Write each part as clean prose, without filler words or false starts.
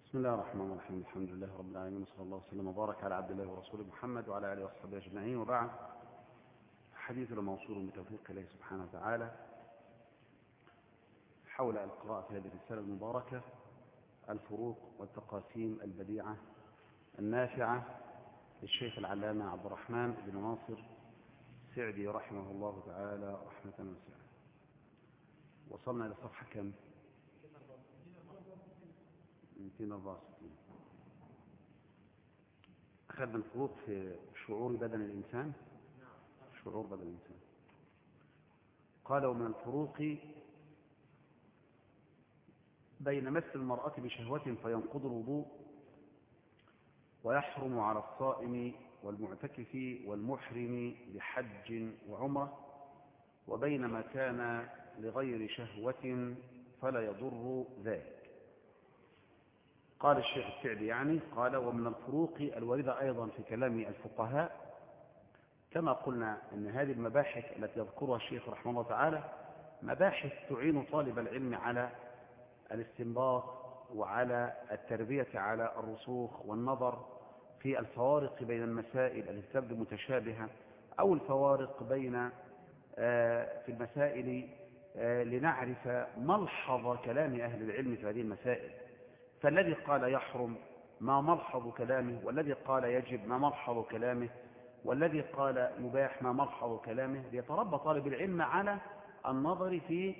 بسم الله الرحمن الرحيم. الحمد لله رب العالمين، وصلى الله وسلم وبارك على عبد الله ورسوله محمد وعلى اله وصحبه اجمعين، وبعد. حديثنا موصول بتوفيق الله سبحانه وتعالى حول القراءة في هذه الرسالة المباركة، الفروق والتقاسيم البديعة النافعة للشيخ العلامة عبد الرحمن بن ناصر السعدي رحمه الله تعالى رحمة واسعة. وصلنا إلى صفحة كم؟ 264. أخذنا الفروق في شعور بدن الإنسان. شعور بدن الإنسان. قال: ومن الفروق بين مس المرأة بشهوة فينقض الوضوء ويحرم على الصائم والمعتكف والمحرم بحج وعمرة، وبين ما كان لغير شهوة فلا يضر ذلك. قال الشيخ السعدي قال: ومن الفروق الواردة أيضا في كلام الفقهاء، كما قلنا أن هذه المباحث التي يذكرها الشيخ رحمه الله تعالى مباحث تعين طالب العلم على الاستنباط وعلى التربية على الرسوخ والنظر في الفوارق بين المسائل التي تبدو متشابهة، أو الفوارق بين في المسائل لنعرف ملحظ كلام أهل العلم في هذه المسائل. فالذي قال يحرم ما ملحظ كلامه، والذي قال يجب ما ملحظ كلامه، والذي قال مباح ما ملحظ كلامه، ليتربى طالب العلم على النظر في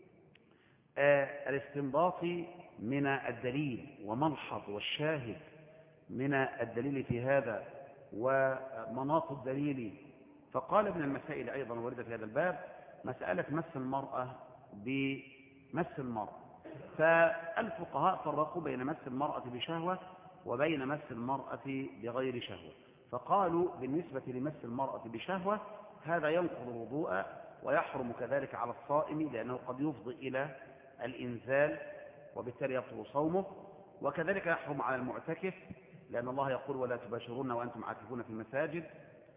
الاستنباط من الدليل وملحظ والشاهد من الدليل في هذا ومناط الدليل. فقال من المسائل أيضا واردة في هذا الباب مسألة مس المرأة بمس المرأة. فالفقهاء فرقوا بين مس المرأة بشهوة وبين مس المرأة بغير شهوة. فقالوا بالنسبة لمس المرأة بشهوة هذا ينقض الوضوء ويحرم كذلك على الصائم، لأنه قد يفضي إلى الإنزال وبالتالي يبطل صومه، وكذلك يحرم على المعتكف، لأن الله يقول: ولا تباشرون وأنتم عاكفون في المساجد،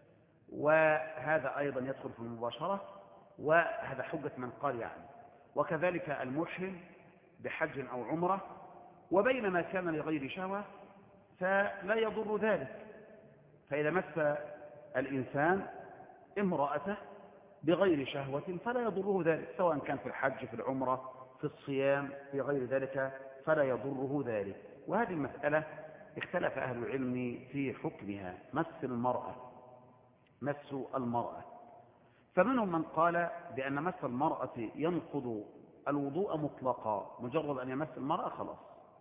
وهذا أيضا يدخل في المباشرة، وهذا حجة من قال وكذلك المحرم بحج أو عمرة. وبين ما كان لغير شهوة فلا يضر ذلك. فإذا مس الإنسان امرأته بغير شهوة فلا يضره ذلك، سواء كان في الحج، في العمرة، في الصيام، في غير ذلك، فلا يضره ذلك. وهذه المسألة اختلف أهل العلم في حكمها، مس المرأة. فمنهم من قال بأن مس المرأة ينقض الوضوء مطلقا، مجرد أن يمس المرأة خلاص.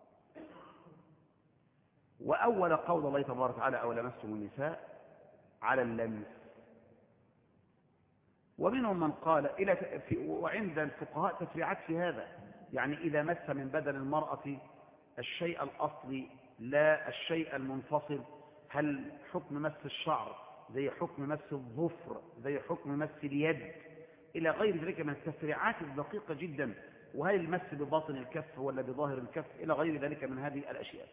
وأول قول الله تبارك وتعالى: أو لمستم النساء على اللمس. ومنهم من قال وعند الفقهاء تفريعات في هذا، إذا مس من بدن المرأة الشيء الأصلي لا الشيء المنفصل، هل حكم مس الشعر زي حكم مس الظفر زي حكم مس اليد إلى غير ذلك من التفريعات الدقيقة جدا، وهل المس بباطن الكف ولا بظاهر الكف إلى غير ذلك من هذه الأشياء.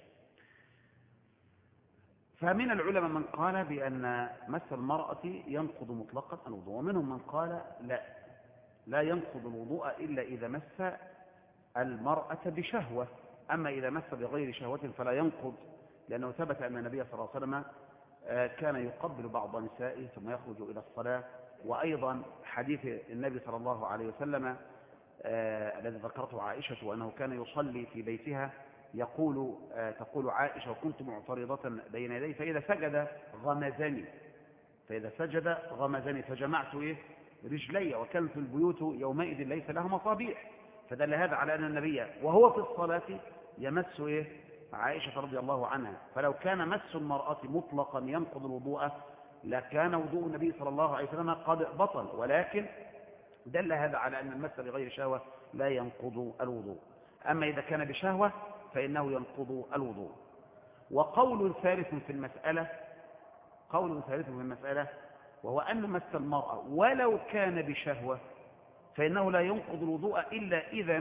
فمن العلماء من قال بأن مس المرأة ينقض مطلقا الوضوء، ومنهم من قال لا ينقض الوضوء إلا إذا مس المرأة بشهوة، أما إذا مس بغير شهوة فلا ينقض، لأنه ثبت أن النبي صلى الله عليه وسلم كان يقبل بعض نسائه ثم يخرج إلى الصلاة. وأيضا حديث النبي صلى الله عليه وسلم الذي ذكرته عائشة، وأنه كان يصلي في بيتها تقول عائشة: وكنت معترضة بين يديه فإذا سجد غمزني فجمعت رجلي، وكانت البيوت يومئذ ليس لها مصابيح. فدل هذا على أن النبي وهو في الصلاة يمس عائشة رضي الله عنها. فلو كان مس المرأة مطلقا ينقض الوضوء لكان وضوء النبي صلى الله عليه وسلم قد بطل، ولكن دل هذا على أن المس بغير شهوة لا ينقض الوضوء. أما إذا كان بشهوة فإنه ينقض الوضوء. وقول ثالث في المسألة وهو أن مس المرأة ولو كان بشهوة فإنه لا ينقض الوضوء إلا إذا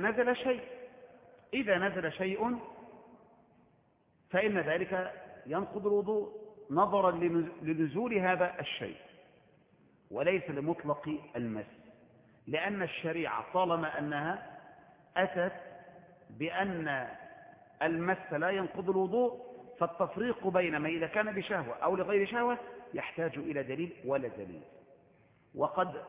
نزل شيء فإن ذلك ينقض الوضوء نظرا لنزول هذا الشيء وليس لمطلق المس، لأن الشريعة طالما أنها أتت بأن المس لا ينقض الوضوء، فالتفريق بين ما إذا كان بشهوة أو لغير شهوة يحتاج إلى دليل ولا دليل. وقد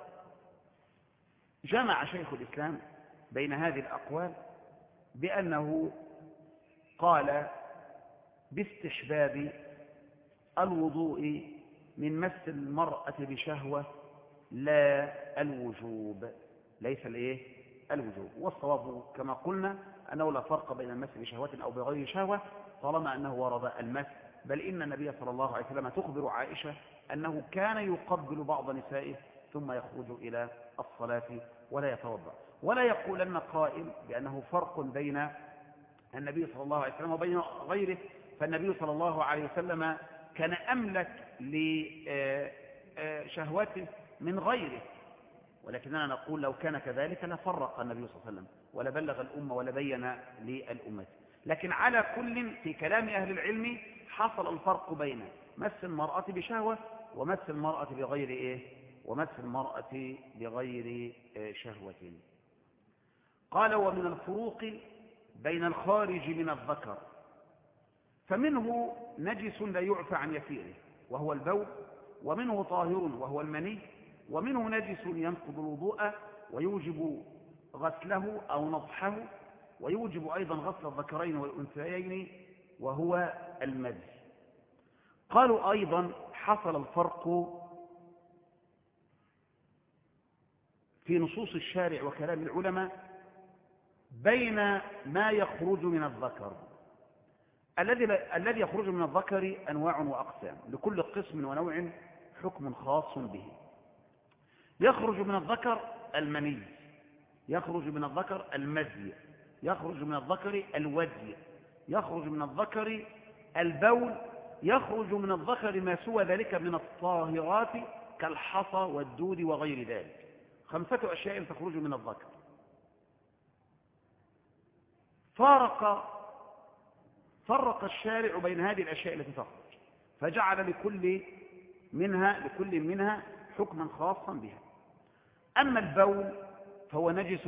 جمع شيخ الإسلام بين هذه الأقوال بأنه قال باستحباب الوضوء من مس المرأة بشهوة لا الوجوب، ليس الوجوب. والصواب كما قلنا أنه لا فرق بين المس بشهوة أو بغير شهوة طالما أنه ورد المس. بل إن النبي صلى الله عليه وسلم تخبر عائشة أنه كان يقبل بعض نسائه ثم يخرج إلى الصلاة ولا يتوضأ. ولا يقولن قائل بأنه فرق بين النبي صلى الله عليه وسلم وبين غيره، فالنبي صلى الله عليه وسلم كان أملك لشهوته من غيره. ولكننا نقول لو كان كذلك لفرق النبي صلى الله عليه وسلم ولا بلغ الأمة ولا بين للأمة. لكن على كل في كلام أهل العلم حصل الفرق بين مس المرأة بشهوة ومس المرأة بغير شهوة. قال ومن الفروق بين الخارج من الذكر فمنه نجس لا يعفى عن يسيره وهو البول، ومنه طاهر وهو المني، ومنه نجس ينقض الوضوء ويوجب غسله أو نضحه، ويوجب أيضا غسل الذكرين والأنثيين وهو المذي. قالوا أيضا حصل الفرق في نصوص الشارع وكلام العلماء بين ما يخرج من الذكر. الذي يخرج من الذكر أنواع وأقسام، لكل قسم ونوع حكم خاص به. يخرج من الذكر المني، يخرج من الذكر المذي، يخرج من الذكر الودي، يخرج من الذكر البول، يخرج من الذكر ما سوى ذلك من الطاهرات كالحصى والدود وغير ذلك. 5 أشياء تخرج من الذكر. فرق الشارع بين هذه الأشياء التي تخرج، فجعل لكل منها حكما خاصا بها. أما البول فهو نجس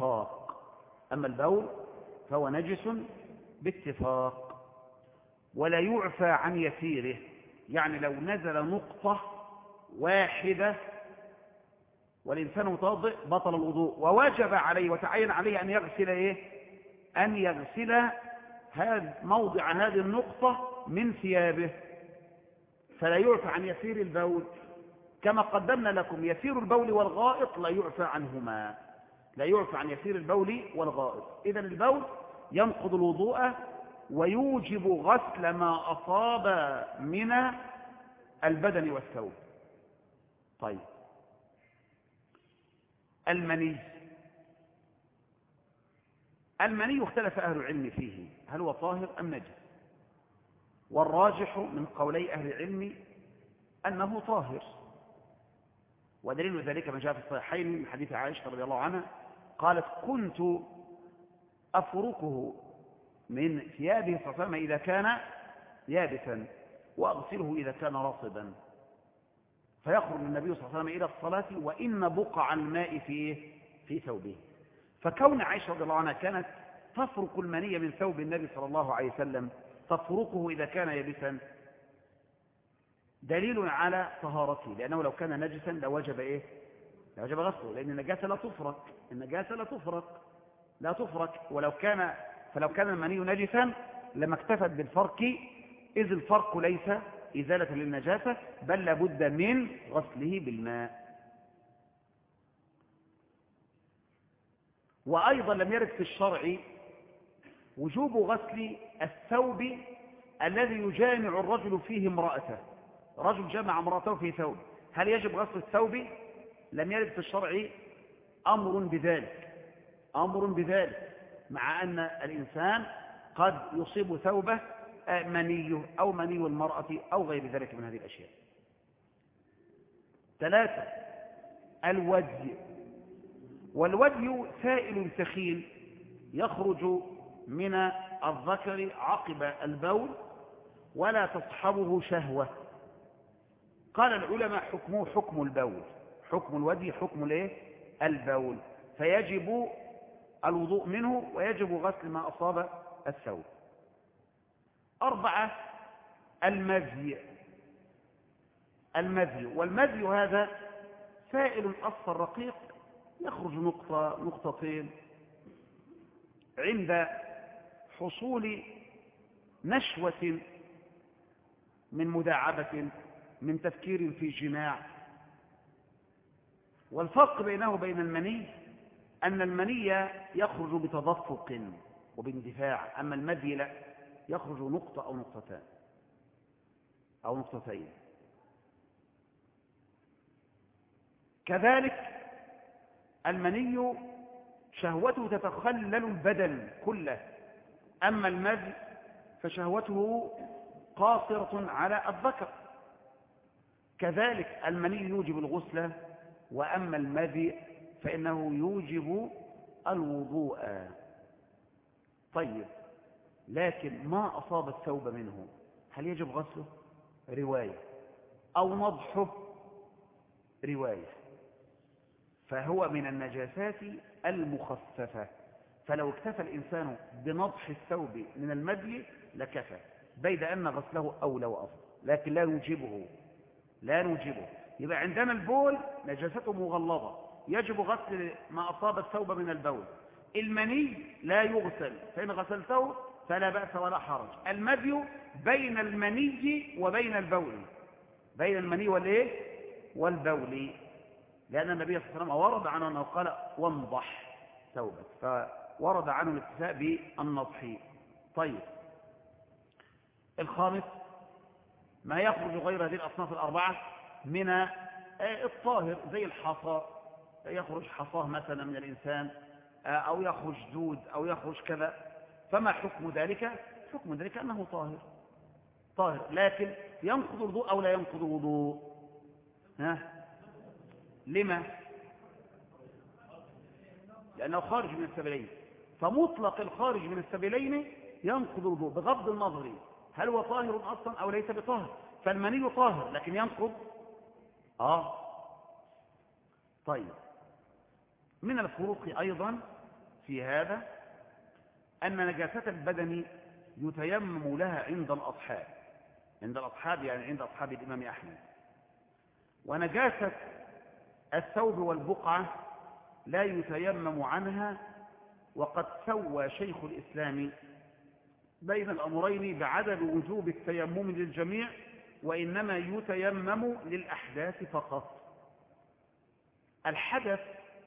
باتفاق، ولا يعفى عن يسيره. يعني لو نزل نقطة واحدة والإنسان متوضئ بطل الوضوء، ووجب عليه وتعين عليه أن يغسل موضع هذه النقطة من ثيابه، فلا يعفى عن يسير البول. كما قدمنا لكم يسير البول والغائط لا يعفى عنهما، لا يعفى عن يسير البول والغائط. إذن البول ينقض الوضوء ويوجب غسل ما أصاب من البدن والثوب. طيب، المني اختلف أهل العلم فيه هل هو طاهر أم نجس، والراجح من قولي أهل العلم أنه طاهر. ودليل ذلك ما جاء في الصحيحين من حديث عائشة رضي الله عنها قالت كنت أفركه من ثيابه صلى الله عليه وسلم إذا كان يابسا وأغسله إذا كان رطبا، فيخرج النبي صلى الله عليه وسلم إلى الصلاة وإن بقع الماء في ثوبه. فكون عائشة رضي الله عنها كانت تفرك المني من ثوب النبي صلى الله عليه وسلم تفركه إذا كان يابسا دليل على طهارته، لأنه لو كان نجسا لوجب غسله، لأن النجاسة لا تفرك. فلو كان المني نجسا لما اكتفت بالفرك، إذ الفرك ليس إزالة للنجاسة بل لابد من غسله بالماء. وأيضا لم يرد في الشرع وجوب غسل الثوب الذي يجامع الرجل فيه امرأته. رجل جمع امرأته في ثوب، هل يجب غسل الثوب؟ لم يرد في الشرع أمر بذلك، مع أن الإنسان قد يصيب ثوبه منيه أو مني المرأة أو غير ذلك من هذه الأشياء. 3 الودي، والودي سائل ثخين يخرج من الذكر عقب البول ولا تصحبه شهوة. قال العلماء حكمه حكم البول، حكم الودي حكم البول، فيجب الوضوء منه ويجب غسل ما أصاب الثوب. 4 المذي. والمذي هذا سائل أصفر رقيق يخرج نقطة نقطتين عند حصول نشوة من مداعبة، من تفكير في جماع. والفرق بينه وبين المني أن المني يخرج بتدفق وباندفاع، أما المذي لا، يخرج نقطة أو نقطتان أو نقطتين. كذلك المني شهوته تتخلل البدن كله، أما المذي فشهوته قاصرة على الذكر. كذلك المني يوجب الغسل، وأما المذي فإنه يوجب الوضوء. طيب، لكن ما أصاب الثوب منه هل يجب غسله؟ رواية. أو نضحه؟ رواية. فهو من النجاسات المخففة، فلو اكتفى الإنسان بنضح الثوب من المذي لكفى، بيد أن غسله أولى وأفضل، لكن لا نوجبه. يبقى عندنا البول نجاسته مغلظة، يجب غسل ما أصاب الثوب من البول. المني لا يغسل، فإن غسلته فلا بأس ولا حرج. المذي بين المني وبين البول، بين المني والبول، لأن النبي صلى الله عليه وسلم ورد عنه أنه قال وانضح ثوبك، فورد عنه الاكتفاء بالنضح. طيب، الخامس ما يخرج غير هذه الأصناف الأربعة من الطاهر، زي الحصى، يخرج حصاه مثلا من الإنسان، أو يخرج دود، أو يخرج كذا. فما حكم ذلك؟ حكم ذلك أنه طاهر، لكن ينقض الوضوء أو لا ينقض الوضوء؟ لما؟ لأنه خارج من السبيلين، فمطلق الخارج من السبيلين ينقض الوضوء بغض النظر هل هو طاهر أصلا أو ليس بطاهر. فالمني طاهر لكن ينقض. طيب، من الفروق أيضا في هذا أن نجاسة البدن يتيمم لها عند الأصحاب، يعني عند أصحاب الإمام أحمد. ونجاسة الثوب والبقعة لا يتيمم عنها، وقد سوى شيخ الإسلام بين الأمرين بعدم وجوب التيمم للجميع، وإنما يتيمم للأحداث فقط. الحدث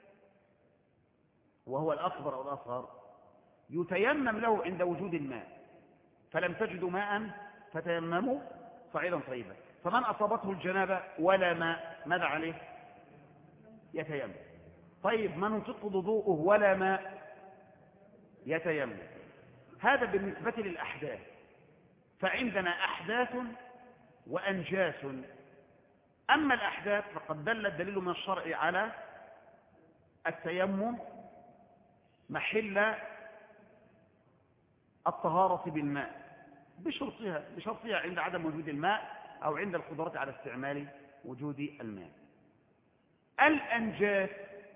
وهو الأكبر أو الأصغر يتيمم له عند وجود الماء، فلم تجدوا ماء فتيمموا صعيدا طيبا. فمن أصابته الجنابة ولا ماء ماذا عليه؟ يتيمم. طيب، من انتقض وضوءه ولا ماء يتيمم. هذا بالنسبة للأحداث. فعندنا أحداث وأنجاس. أما الأحداث فقد دل الدليل من الشرع على التيمم محل الطهارة بالماء بشرطها عند عدم وجود الماء أو عند القدرة على استعمال وجود الماء. الأنجاس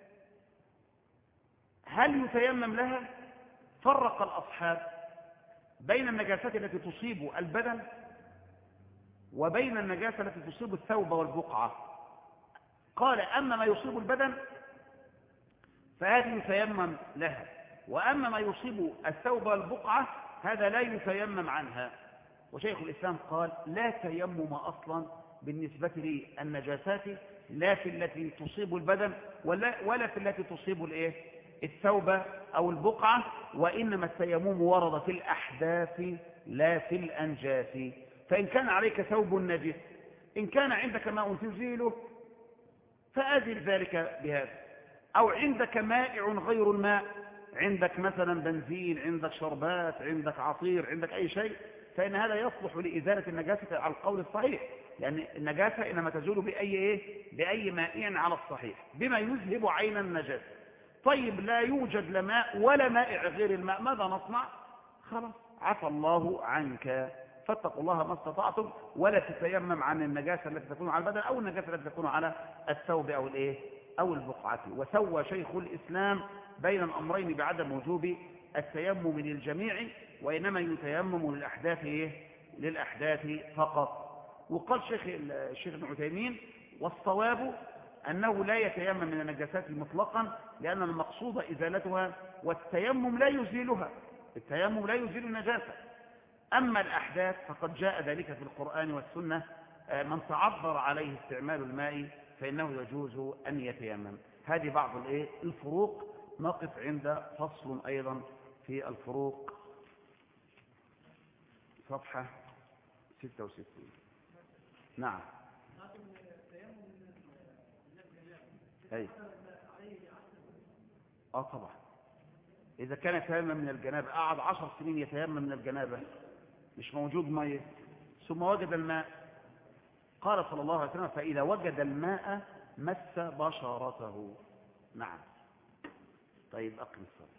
هل يتيمم لها؟ فرق الأصحاب بين النجاسات التي تصيب البدن وبين النجاسة التي تصيب الثوب والبقعة. قال أما ما يصيب البدن فهذه يتيمم لها، وأما ما يصيب الثوب والبقعة هذا لا يتيمم عنها. وشيخ الإسلام قال لا تيمم أصلا بالنسبة للنجاسات، لا في التي تصيب البدن ولا في التي تصيب الثوب أو البقعة، وإنما التيمم ورد في الأحداث لا في الأنجاس. فإن كان عليك ثوب نجس، إن كان عندك ماء تزيله فأزل ذلك بهذا، أو عندك مائع غير الماء، عندك مثلا بنزين، عندك شربات، عندك عصير، عندك أي شيء، فإن هذا يصلح لإزالة النجاسة على القول الصحيح، لأن النجاسة إنما تزول بأي مائع على الصحيح بما يذهب عين النجاسة. طيب، لا يوجد لا ماء ولا مائع غير الماء، ماذا نصنع؟ خلاص، عفى الله عنك، فاتقوا الله ما استطعتم، ولا تتيمم عن النجاسة التي تكون على البدن أو النجاسة التي تكون على الثوب أو البقعة. وسوى شيخ الإسلام بين الأمرين بعدم وجوب التيمم للجميع، وإنما يتيمم للأحداث للأحداث فقط. وقال الشيخ ابن عثيمين: والصواب أنه لا يتيمم من النجاسات مطلقا، لأن المقصود إزالتها، والتيمم لا يزيلها، التيمم لا يزيل النجاسة. أما الأحداث فقد جاء ذلك في القرآن والسنة، من تعذر عليه استعمال الماء فإنه يجوز أن يتيمم. هذه بعض الفروق. نقف عند فصل أيضا في الفروق، صفحة 66. نعم. أي طبعا، إذا كان يتيمم من الجنابة، قعد 10 سنين يتيمم من الجنابة، مش موجود مية، ثم وجد الماء، قال صلى الله عليه وسلم: فإذا وجد الماء مس بشرته. نعم. طيب، أقم الصلاة.